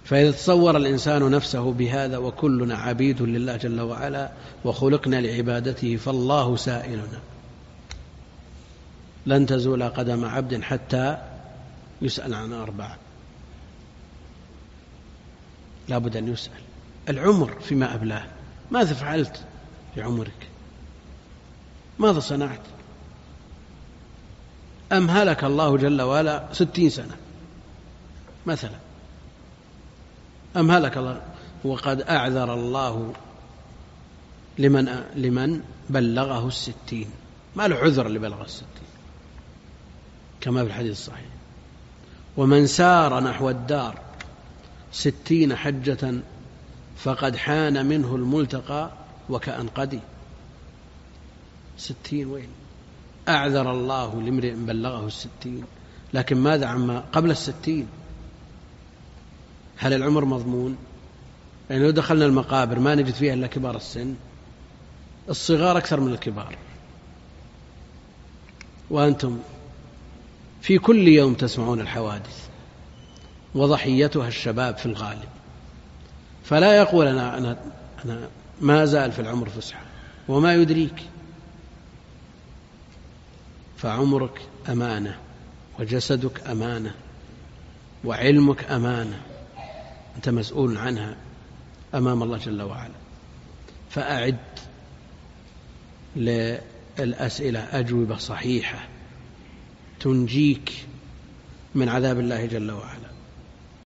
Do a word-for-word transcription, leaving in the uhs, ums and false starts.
فإذا تصور الإنسان نفسه بهذا وكلنا عبيد لله جل وعلا وخلقنا لعبادته فالله سائلنا، لن تزول قدم عبد حتى يسأل عن أربعة، لا بد أن يسأل. العمر فيما أبلاه، ماذا فعلت في عمرك؟ ماذا صنعت؟ أمهلك الله جل وعلا ستين سنة مثلا، أمهلك الله، وقد أعذر الله لمن, لمن بلغه الستين، ما له عذر اللي بلغه الستين كما في الحديث الصحيح. ومن سار نحو الدار ستين حجة فقد حان منه الملتقى وكأن قدي. ستين وين؟ أعذر الله لامرئ بلغه الستين، لكن ماذا عما قبل الستين؟ هل العمر مضمون؟ يعني لو دخلنا المقابر ما نجد فيها إلا كبار السن، الصغار أكثر من الكبار، وأنتم في كل يوم تسمعون الحوادث وضحيتها الشباب في الغالب، فلا يقول أنا, أنا, أنا ما زال في العمر فسحة، وما يدريك. فعمرك أمانة، وجسدك أمانة، وعلمك أمانة، أنت مسؤول عنها أمام الله جل وعلا. فأعد للأسئلة أجوبة صحيحة تنجيك من عذاب الله جل وعلا.